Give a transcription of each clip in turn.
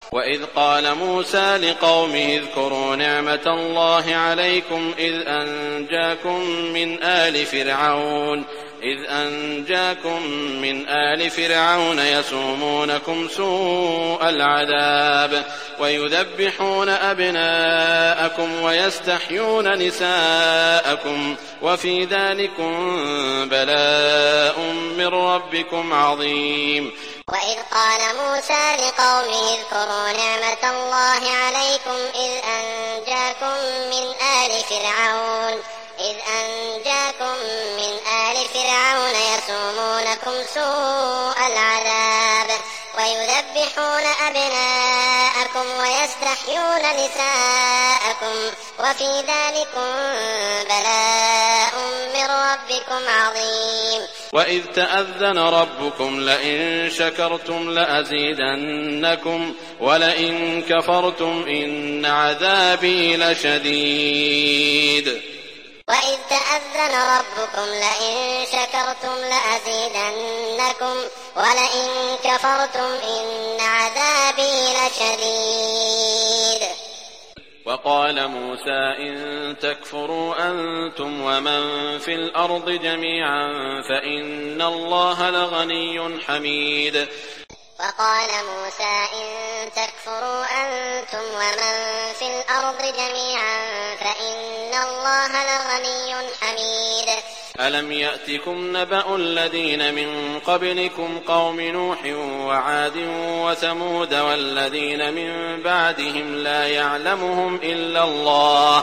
وإذ قال موسى لقومه اذكروا نعمة الله عليكم إذ أنجاكم من آل فرعون يسومونكم سوء العذاب ويذبحون أبناءكم ويستحيون نساءكم وفي ذلكم بلاء من ربكم عظيم. وإذ قال موسى لقومه اذكروا نعمة الله عليكم إذ أنجاكم من آل فرعون يسومونكم سوء العذاب ويذبحون أبناءكم ويستحيون نساءكم وفي ذلكم بلاء من ربكم عظيم. وإذ تأذن ربكم لئن شكرتم لأزيدنكم ولئن كفرتم إن عذابي لشديد. وإذ تأذن ربكم لئن شكرتم لأزيدنكم ولئن كفرتم إن عذابي لشديد. وقال موسى إن تكفروا أنتم ومن في الأرض جميعا فإن الله لغني حميد. وقال موسى إن تكفروا أنتم ومن في الأرض جميعا فإن الله لغني حميد. ألم يأتكم نبأ الذين من قبلكم قوم نوح وعاد وثمود والذين من بعدهم لا يعلمهم إلا الله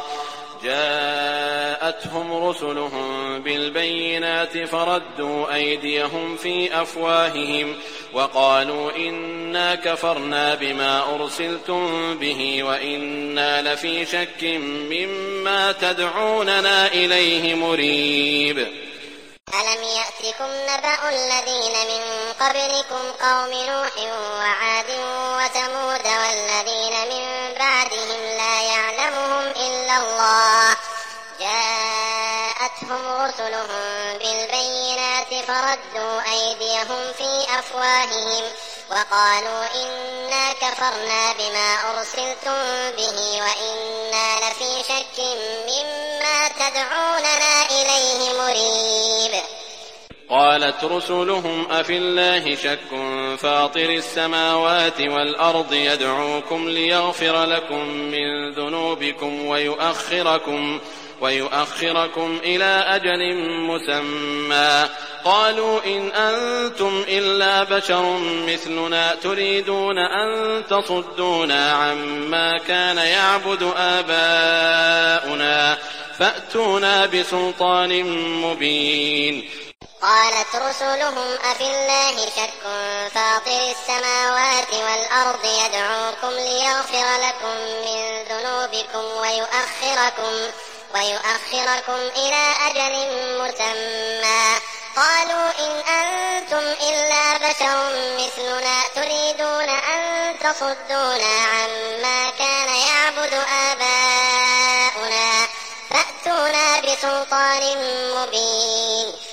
جاءتهم رسلهم بالبينات فردوا أيديهم في أفواههم وقالوا إنا كفرنا بما أرسلتم به وإنا لفي شك مما تدعوننا إليه مريب. ألم يأتكم نبأ الذين من قبلكم قوم نوح وعاد وثمود والذين من بعدهم لا يعلمهم إلا الله جاءتهم رسلهم بالبينات فردوا أيديهم في أفواههم وقالوا إنا كفرنا بما أرسلتم به وإنا لفي شك مما تدعوننا إليه مريب. قالت رسلهم أفي الله شك فاطر السماوات والأرض يدعوكم ليغفر لكم من ذنوبكم ويؤخركم إلى أجل مسمى قالوا إن أنتم إلا بشر مثلنا تريدون أن تصدونا عما كان يعبد آباؤنا فأتونا بسلطان مبين. قالت رسلهم أفي الله شك فاطر السماوات والأرض يدعوكم ليغفر لكم من ذنوبكم ويؤخركم إلى أجل مسمى قالوا إن أنتم إلا بشر مثلنا تريدون أن تصدونا عما كان يعبد آباؤنا فأتونا بسلطان مبين.